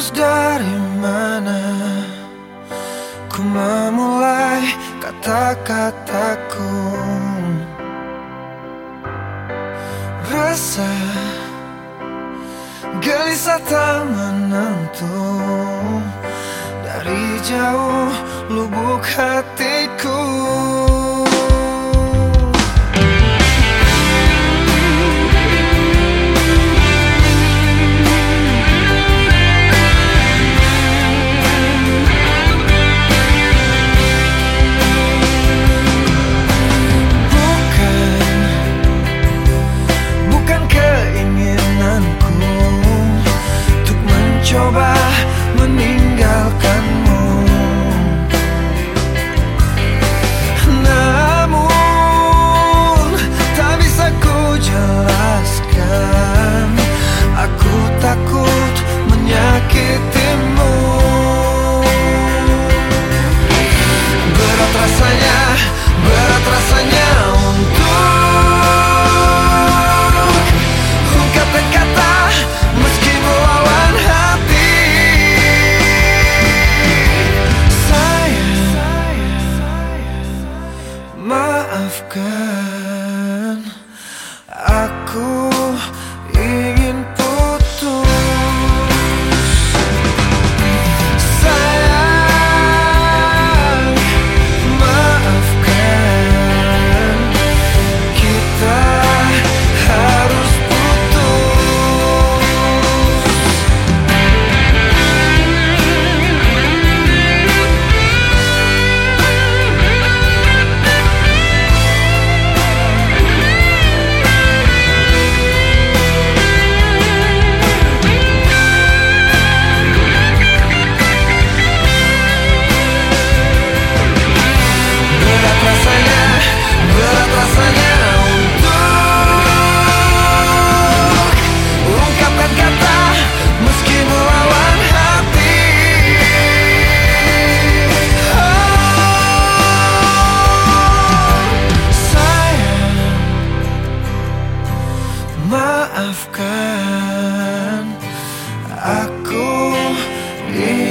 Harus dari mana ku memulai kata-kataku? Rasa gelisah tak menentu, dari jauh lubuk hatiku. Coba meninggalkanmu, namun tak bisa ku jelaskan. Aku takut menyakitimu. Berat rasanya untuk ungkapkan kata meski melawan hati. Maafkan, aku ingin putus. Sayang, maafkan, kita harus putus. Berat rasanya untuk ungkapkan kata meski melawan hati. Sayang, maafkan, aku